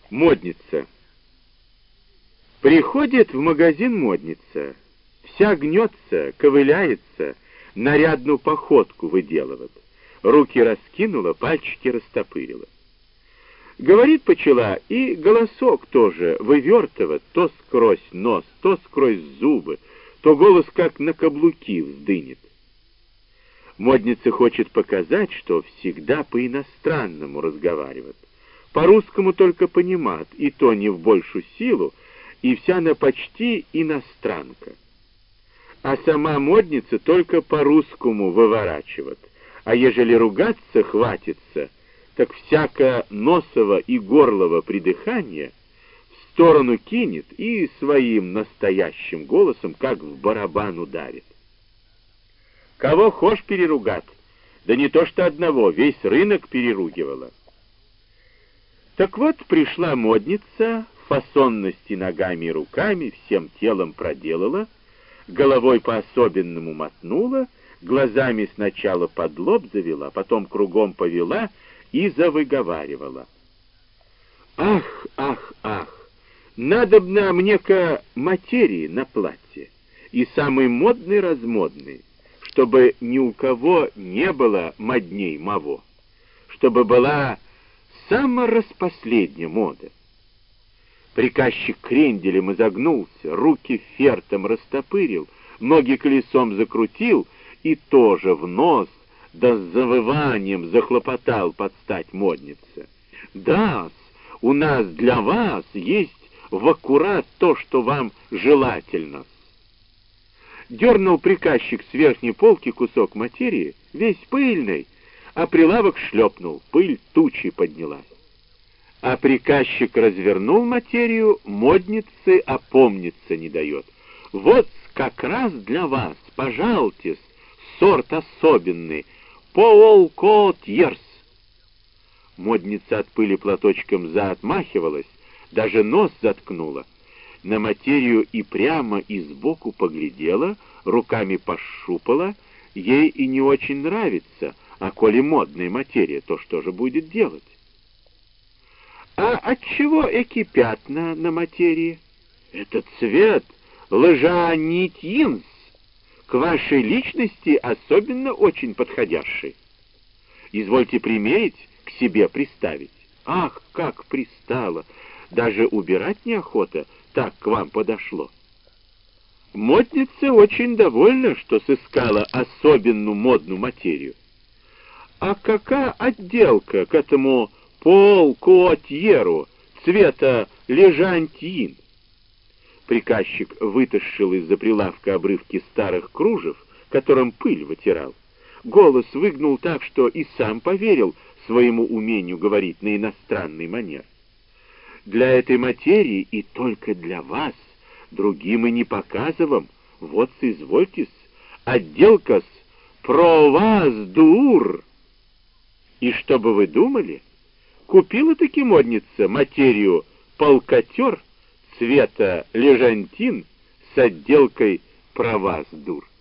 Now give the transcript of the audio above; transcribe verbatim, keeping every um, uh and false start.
Модница. Приходит в магазин модница, вся гнется, ковыляется, нарядную походку выделывает, руки раскинула, пальчики растопырила. Говорит почела, и голосок тоже вывертывает, то сквозь нос, то сквозь зубы, то голос как на каблуки вздынет. Модница хочет показать, что всегда по-иностранному разговаривает. По-русскому только понимает, и то не в большую силу, и вся она почти иностранка. А сама модница только по-русскому выворачивает, а ежели ругаться хватится, так всяко носово и горлово придыхание в сторону кинет и своим настоящим голосом, как в барабан, ударит. Кого хошь переругать, да не то что одного, весь рынок переругивала. Так вот, пришла модница, фасонности ногами и руками, всем телом проделала, головой по-особенному мотнула, глазами сначала под лоб завела, потом кругом повела и завыговаривала. Ах, ах, ах, надобно мне-ка материи на платье, и самый модный-размодный, чтобы ни у кого не было модней маво, чтобы была самая распоследняя мода. Приказчик кренделем изогнулся, руки фертом растопырил, ноги колесом закрутил и тоже в нос, да с завыванием захлопотал под стать моднице. Да, у нас для вас есть в аккурат то, что вам желательно. Дернул приказчик с верхней полки кусок материи, весь пыльный, а прилавок шлепнул, пыль тучей поднялась. А приказчик развернул материю, моднице опомниться не дает. Вот как раз для вас, пожалуйтесь, сорт особенный, полкотьерс. Модница от пыли платочком заотмахивалась, даже нос заткнула. На материю и прямо, и сбоку поглядела, руками пощупала, ей и не очень нравится, а коли модная материя, то что же будет делать? А отчего эки пятна на материи? Это цвет лжанитьинс, к вашей личности особенно очень подходящий. Извольте примерить, к себе приставить. Ах, как пристало! Даже убирать неохота, так к вам подошло. Модница очень довольна, что сыскала особенную модную материю. А какая отделка к этому полкотьеру цвета лежантин? Приказчик вытащил из-за прилавка обрывки старых кружев, которым пыль вытирал. Голос выгнул так, что и сам поверил своему умению говорить на иностранный манер. Для этой материи и только для вас, другим и не показывам, вот соизвольтесь, отделка-с про вас дур. И что бы вы думали? Купила-таки модница материю полкотер цвета лежантин с отделкой про вас дур.